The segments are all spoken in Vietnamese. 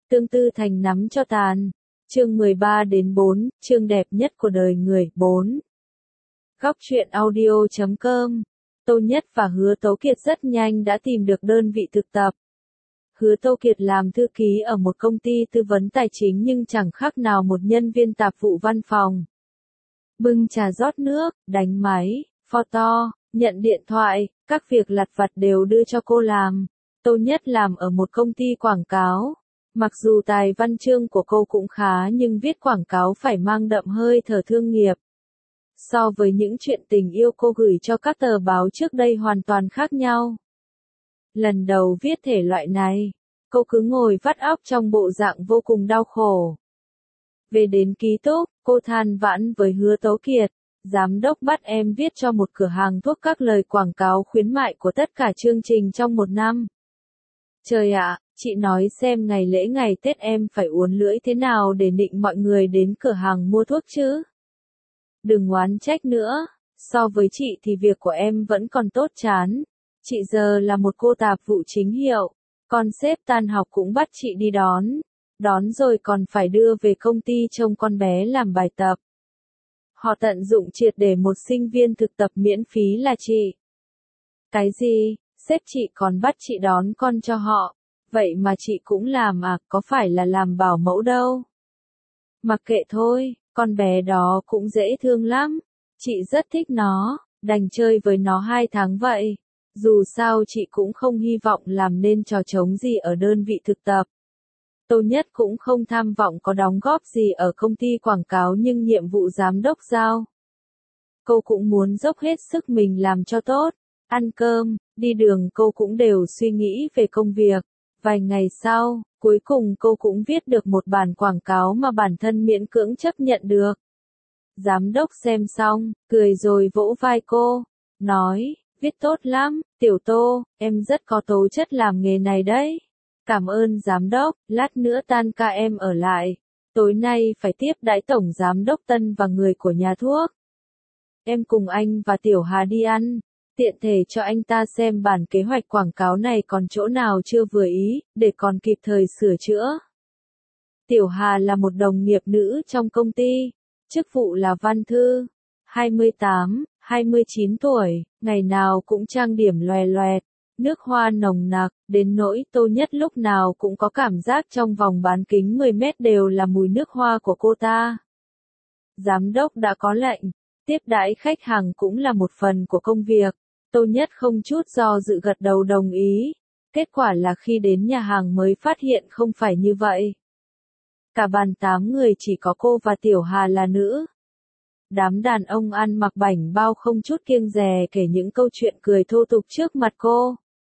Tương Tư Thành nắm cho tàn. Chương 13 đến 4, chương đẹp nhất của đời người, 4. Góc truyện audio.com. Tô Nhất và Hứa Tố Kiệt rất nhanh đã tìm được đơn vị thực tập. Hứa Tố Kiệt làm thư ký ở một công ty tư vấn tài chính nhưng chẳng khác nào một nhân viên tạp vụ văn phòng. Bưng trà rót nước, đánh máy, photo, nhận điện thoại, các việc lặt vặt đều đưa cho cô làm. Tô Nhất làm ở một công ty quảng cáo. Mặc dù tài văn chương của cô cũng khá nhưng viết quảng cáo phải mang đậm hơi thở thương nghiệp. So với những chuyện tình yêu cô gửi cho các tờ báo trước đây hoàn toàn khác nhau. Lần đầu viết thể loại này, cô cứ ngồi vắt óc trong bộ dạng vô cùng đau khổ. Về đến ký túc, cô than vãn với Hứa Tố Kiệt, giám đốc bắt em viết cho một cửa hàng thuốc các lời quảng cáo khuyến mại của tất cả chương trình trong một năm. Trời ạ, chị nói xem ngày lễ ngày Tết em phải uốn lưỡi thế nào để nịnh mọi người đến cửa hàng mua thuốc chứ? Đừng oán trách nữa, so với chị thì việc của em vẫn còn tốt chán. Chị giờ là một cô tạp vụ chính hiệu, con sếp tan học cũng bắt chị đi đón rồi còn phải đưa về công ty trông con bé làm bài tập. Họ tận dụng triệt để một sinh viên thực tập miễn phí là chị. Cái gì, sếp chị còn bắt chị đón con cho họ, vậy mà chị cũng làm à, có phải là làm bảo mẫu đâu. Mặc kệ thôi, con bé đó cũng dễ thương lắm, chị rất thích nó, đành chơi với nó 2 tháng vậy. Dù sao chị cũng không hy vọng làm nên trò trống gì ở đơn vị thực tập. Tô Nhất cũng không tham vọng có đóng góp gì ở công ty quảng cáo nhưng nhiệm vụ giám đốc giao. Cô cũng muốn dốc hết sức mình làm cho tốt. Ăn cơm, đi đường cô cũng đều suy nghĩ về công việc. Vài ngày sau, cuối cùng cô cũng viết được một bản quảng cáo mà bản thân miễn cưỡng chấp nhận được. Giám đốc xem xong, cười rồi vỗ vai cô, nói, viết tốt lắm, Tiểu Tô, em rất có tố chất làm nghề này đấy. Cảm ơn giám đốc, lát nữa tan ca em ở lại. Tối nay phải tiếp đãi tổng giám đốc Tân và người của nhà thuốc. Em cùng anh và Tiểu Hà đi ăn, tiện thể cho anh ta xem bản kế hoạch quảng cáo này còn chỗ nào chưa vừa ý, để còn kịp thời sửa chữa. Tiểu Hà là một đồng nghiệp nữ trong công ty, chức vụ là văn thư, 28, 29 tuổi, ngày nào cũng trang điểm loè loẹt, nước hoa nồng nặc, đến nỗi Tô Nhất lúc nào cũng có cảm giác trong vòng bán kính 10 mét đều là mùi nước hoa của cô ta. Giám đốc đã có lệnh, tiếp đãi khách hàng cũng là một phần của công việc. Tô Nhất không chút do dự gật đầu đồng ý. Kết quả là khi đến nhà hàng mới phát hiện không phải như vậy. Cả bàn 8 người chỉ có cô và Tiểu Hà là nữ. Đám đàn ông ăn mặc bảnh bao không chút kiêng dè kể những câu chuyện cười thô tục trước mặt cô.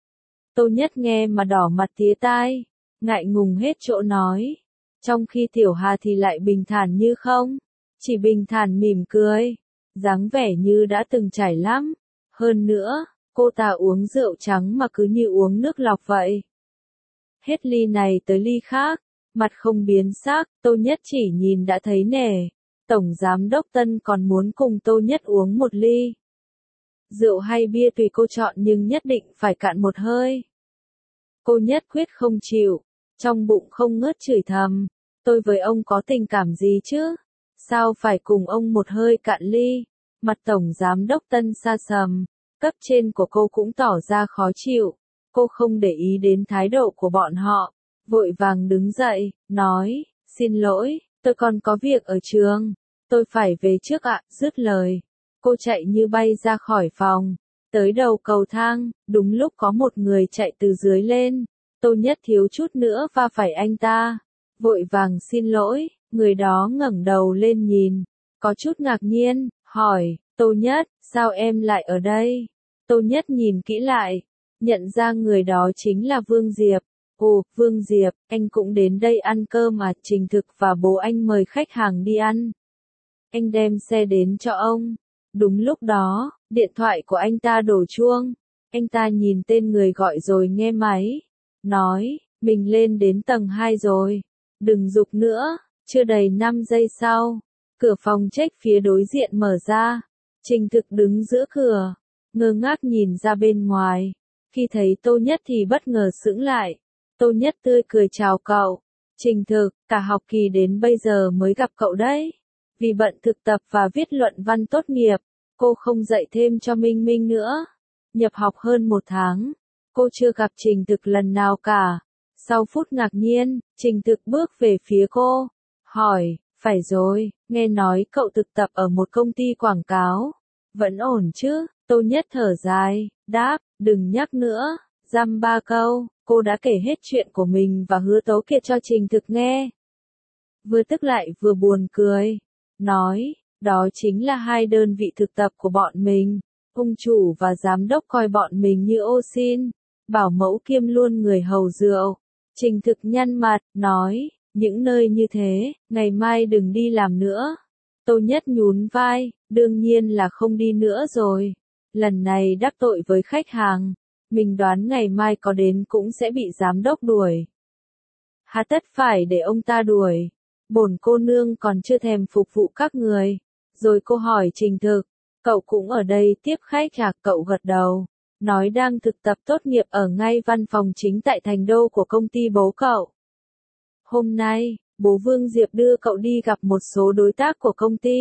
Tô Nhất nghe mà đỏ mặt tía tai, ngại ngùng hết chỗ nói. Trong khi Tiểu Hà thì lại bình thản như không, chỉ bình thản mỉm cười, dáng vẻ như đã từng trải lắm. Hơn nữa, cô ta uống rượu trắng mà cứ như uống nước lọc vậy. Hết ly này tới ly khác, mặt không biến sắc, Tô Nhất chỉ nhìn đã thấy nể. Tổng giám đốc Tân còn muốn cùng Tô Nhất uống một ly. Rượu hay bia tùy cô chọn nhưng nhất định phải cạn một hơi. Cô nhất quyết không chịu, trong bụng không ngớt chửi thầm. Tôi với ông có tình cảm gì chứ? Sao phải cùng ông một hơi cạn ly? Mặt tổng giám đốc Tân sa sầm, cấp trên của cô cũng tỏ ra khó chịu. Cô không để ý đến thái độ của bọn họ, vội vàng đứng dậy, nói, xin lỗi, tôi còn có việc ở trường, tôi phải về trước ạ, dứt lời. Cô chạy như bay ra khỏi phòng, tới đầu cầu thang, đúng lúc có một người chạy từ dưới lên. Tô Nhất thiếu chút nữa va phải anh ta, vội vàng xin lỗi, người đó ngẩng đầu lên nhìn, có chút ngạc nhiên, hỏi, Tô Nhất, sao em lại ở đây? Tô Nhất nhìn kỹ lại, nhận ra người đó chính là Vương Diệp. Ồ, Vương Diệp, anh cũng đến đây ăn cơm à? Trình Thực và bố anh mời khách hàng đi ăn. Anh đem xe đến cho ông. Đúng lúc đó, điện thoại của anh ta đổ chuông. Anh ta nhìn tên người gọi rồi nghe máy. Nói, mình lên đến tầng 2 rồi. Đừng giục nữa. Chưa đầy 5 giây sau, cửa phòng check phía đối diện mở ra. Trình Thực đứng giữa cửa, ngơ ngác nhìn ra bên ngoài. Khi thấy Tô Nhất thì bất ngờ sững lại. Tô Nhất tươi cười chào cậu. Trình Thực, cả học kỳ đến bây giờ mới gặp cậu đấy. Vì bận thực tập và viết luận văn tốt nghiệp, cô không dạy thêm cho Minh Minh nữa. Nhập học hơn 1 tháng, cô chưa gặp Trình Thực lần nào cả. Sau phút ngạc nhiên, Trình Thực bước về phía cô, hỏi, phải rồi, nghe nói cậu thực tập ở một công ty quảng cáo. Vẫn ổn chứ? Tô Nhất thở dài, đáp, đừng nhắc nữa. Dăm 3 câu, cô đã kể hết chuyện của mình và Hứa Tấu Kiệt cho Trình Thực nghe. Vừa tức lại vừa buồn cười, nói, đó chính là 2 đơn vị thực tập của bọn mình. Ông chủ và giám đốc coi bọn mình như ô xin, bảo mẫu kiêm luôn người hầu rượu. Trình Thực nhăn mặt, nói, những nơi như thế, ngày mai đừng đi làm nữa. Tô Nhất nhún vai, đương nhiên là không đi nữa rồi. Lần này đắc tội với khách hàng, mình đoán ngày mai có đến cũng sẽ bị giám đốc đuổi. Hà tất phải để ông ta đuổi. Bổn cô nương còn chưa thèm phục vụ các người. Rồi cô hỏi Trình Thực, cậu cũng ở đây tiếp khách à? Cậu gật đầu, nói đang thực tập tốt nghiệp ở ngay văn phòng chính tại thành đô của công ty bố cậu. Hôm nay, bố Vương Diệp đưa cậu đi gặp một số đối tác của công ty.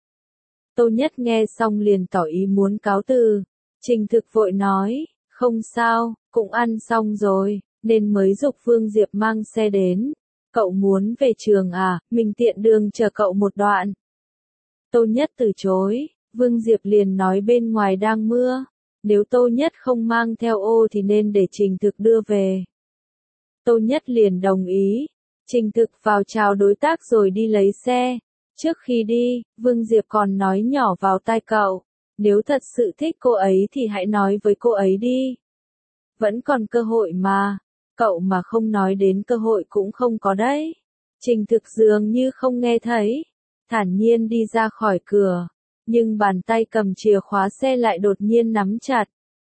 Tô Nhất nghe xong liền tỏ ý muốn cáo từ. Trình Thực vội nói, không sao, cũng ăn xong rồi, nên mới giục Vương Diệp mang xe đến. Cậu muốn về trường à, mình tiện đường chờ cậu một đoạn. Tô Nhất từ chối, Vương Diệp liền nói bên ngoài đang mưa. Nếu Tô Nhất không mang theo ô thì nên để Trình Thực đưa về. Tô Nhất liền đồng ý. Trình Thực vào chào đối tác rồi đi lấy xe. Trước khi đi, Vương Diệp còn nói nhỏ vào tai cậu, nếu thật sự thích cô ấy thì hãy nói với cô ấy đi. Vẫn còn cơ hội mà, cậu mà không nói đến cơ hội cũng không có đấy. Trình Thực dường như không nghe thấy, thản nhiên đi ra khỏi cửa, nhưng bàn tay cầm chìa khóa xe lại đột nhiên nắm chặt.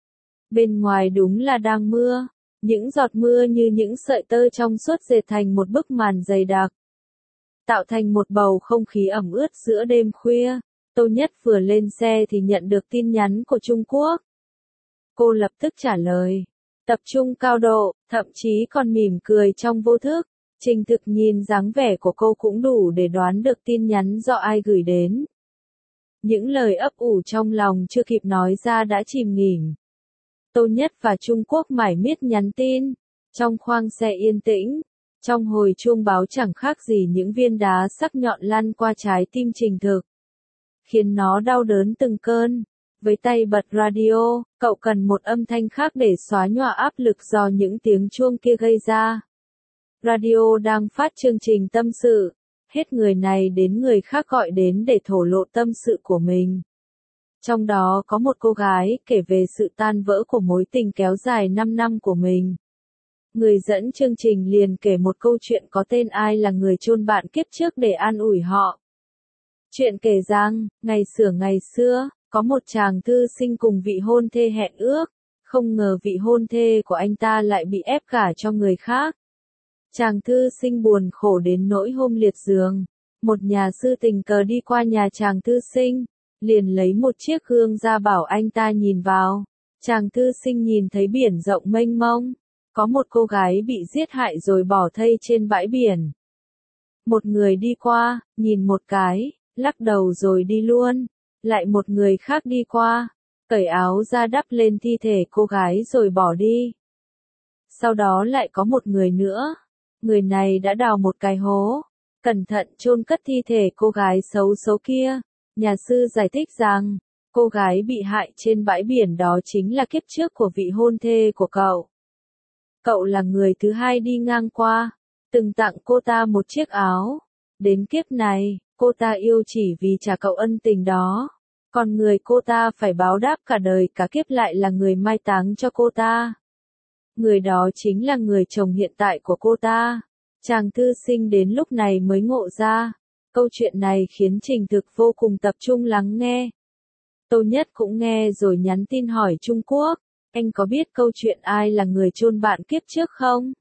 Bên ngoài đúng là đang mưa, những giọt mưa như những sợi tơ trong suốt dệt thành một bức màn dày đặc, tạo thành một bầu không khí ẩm ướt giữa đêm khuya. Tô Nhất vừa lên xe thì nhận được tin nhắn của Trung Quốc. Cô lập tức trả lời, tập trung cao độ, thậm chí còn mỉm cười trong vô thức. Trình Thực nhìn dáng vẻ của cô cũng đủ để đoán được tin nhắn do ai gửi đến. Những lời ấp ủ trong lòng chưa kịp nói ra đã chìm nghỉm. Tô Nhất và Trung Quốc mải miết nhắn tin, trong khoang xe yên tĩnh, trong hồi chuông báo chẳng khác gì những viên đá sắc nhọn lăn qua trái tim Trình Thực, khiến nó đau đớn từng cơn. Với tay bật radio, cậu cần một âm thanh khác để xóa nhòa áp lực do những tiếng chuông kia gây ra. Radio đang phát chương trình tâm sự, hết người này đến người khác gọi đến để thổ lộ tâm sự của mình. Trong đó có một cô gái kể về sự tan vỡ của mối tình kéo dài 5 năm của mình. Người dẫn chương trình liền kể một câu chuyện có tên Ai là người chôn bạn kiếp trước để an ủi họ. Chuyện kể rằng, ngày xưa, có một chàng thư sinh cùng vị hôn thê hẹn ước, không ngờ vị hôn thê của anh ta lại bị ép gả cho người khác. Chàng thư sinh buồn khổ đến nỗi hôm liệt giường, một nhà sư tình cờ đi qua nhà chàng thư sinh, liền lấy một chiếc gương ra bảo anh ta nhìn vào. Chàng thư sinh nhìn thấy biển rộng mênh mông, có một cô gái bị giết hại rồi bỏ thây trên bãi biển. Một người đi qua, nhìn một cái, lắc đầu rồi đi luôn. Lại một người khác đi qua, cởi áo ra đắp lên thi thể cô gái rồi bỏ đi. Sau đó lại có một người nữa. Người này đã đào một cái hố, cẩn thận chôn cất thi thể cô gái xấu số kia. Nhà sư giải thích rằng, cô gái bị hại trên bãi biển đó chính là kiếp trước của vị hôn thê của cậu. Cậu là người thứ hai đi ngang qua, từng tặng cô ta một chiếc áo. Đến kiếp này, cô ta yêu chỉ vì trả cậu ân tình đó. Còn người cô ta phải báo đáp cả đời cả kiếp lại là người mai táng cho cô ta. Người đó chính là người chồng hiện tại của cô ta. Chàng thư sinh đến lúc này mới ngộ ra. Câu chuyện này khiến Trình Thực vô cùng tập trung lắng nghe. Tô Nhất cũng nghe rồi nhắn tin hỏi Trung Quốc, anh có biết câu chuyện ai là người chôn bạn kiếp trước không?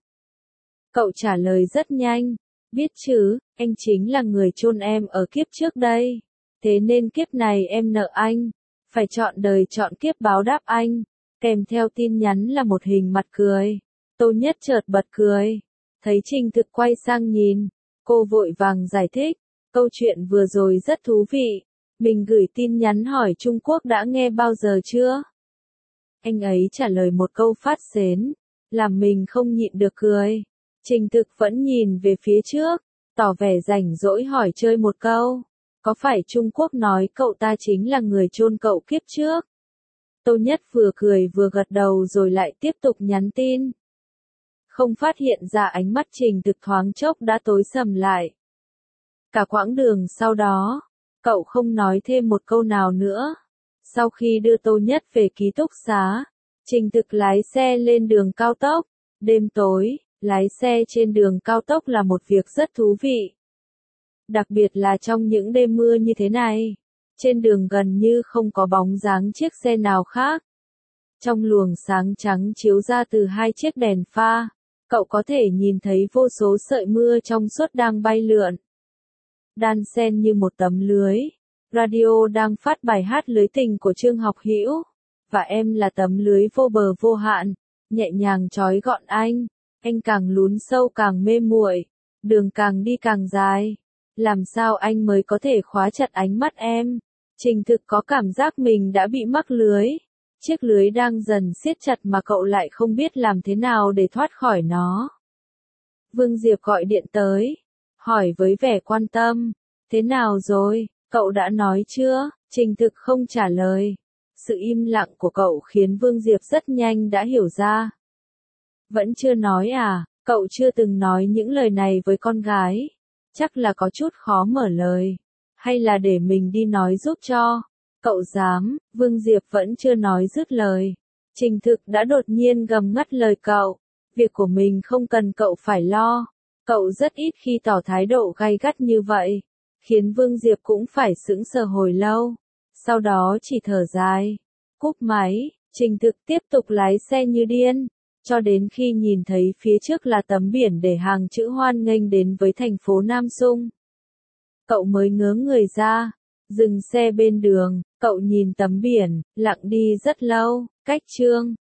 Cậu trả lời rất nhanh, biết chứ, anh chính là người chôn em ở kiếp trước đây. Thế nên kiếp này em nợ anh, phải chọn đời chọn kiếp báo đáp anh. Kèm theo tin nhắn là một hình mặt cười. Tô Nhất chợt bật cười. Thấy Trình Thực quay sang nhìn, cô vội vàng giải thích, câu chuyện vừa rồi rất thú vị. Mình gửi tin nhắn hỏi Trung Quốc đã nghe bao giờ chưa? Anh ấy trả lời một câu phát sến, làm mình không nhịn được cười. Trình Thực vẫn nhìn về phía trước, tỏ vẻ rảnh rỗi hỏi chơi một câu. Có phải Trung Quốc nói cậu ta chính là người chôn cậu kiếp trước? Tô Nhất vừa cười vừa gật đầu rồi lại tiếp tục nhắn tin. Không phát hiện ra ánh mắt Trình Thực thoáng chốc đã tối sầm lại. Cả quãng đường sau đó, cậu không nói thêm một câu nào nữa. Sau khi đưa Tô Nhất về ký túc xá, Trình Thực lái xe lên đường cao tốc. Đêm tối, lái xe trên đường cao tốc là một việc rất thú vị. Đặc biệt là trong những đêm mưa như thế này, trên đường gần như không có bóng dáng chiếc xe nào khác. Trong luồng sáng trắng chiếu ra từ hai chiếc đèn pha, cậu có thể nhìn thấy vô số sợi mưa trong suốt đang bay lượn. Đan xen như một tấm lưới, radio đang phát bài hát lưới tình của Trương Học Hữu, và em là tấm lưới vô bờ vô hạn, nhẹ nhàng trói gọn anh càng lún sâu càng mê muội, đường càng đi càng dài, làm sao anh mới có thể khóa chặt ánh mắt em? Trình Thực có cảm giác mình đã bị mắc lưới, chiếc lưới đang dần siết chặt mà cậu lại không biết làm thế nào để thoát khỏi nó. Vương Diệp gọi điện tới, hỏi với vẻ quan tâm, thế nào rồi, cậu đã nói chưa? Trình Thực không trả lời. Sự im lặng của cậu khiến Vương Diệp rất nhanh đã hiểu ra. Vẫn chưa nói à, cậu chưa từng nói những lời này với con gái. Chắc là có chút khó mở lời. Hay là để mình đi nói giúp cho. Cậu dám, Vương Diệp vẫn chưa nói dứt lời. Trình Thực đã đột nhiên gầm ngắt lời cậu. Việc của mình không cần cậu phải lo. Cậu rất ít khi tỏ thái độ gay gắt như vậy. Khiến Vương Diệp cũng phải sững sờ hồi lâu. Sau đó chỉ thở dài. Cúp máy, Trình Thực tiếp tục lái xe như điên. Cho đến khi nhìn thấy phía trước là tấm biển để hàng chữ hoan nghênh đến với thành phố Nam Sung. Cậu mới ngớ người ra, dừng xe bên đường, cậu nhìn tấm biển, lặng đi rất lâu, cách chương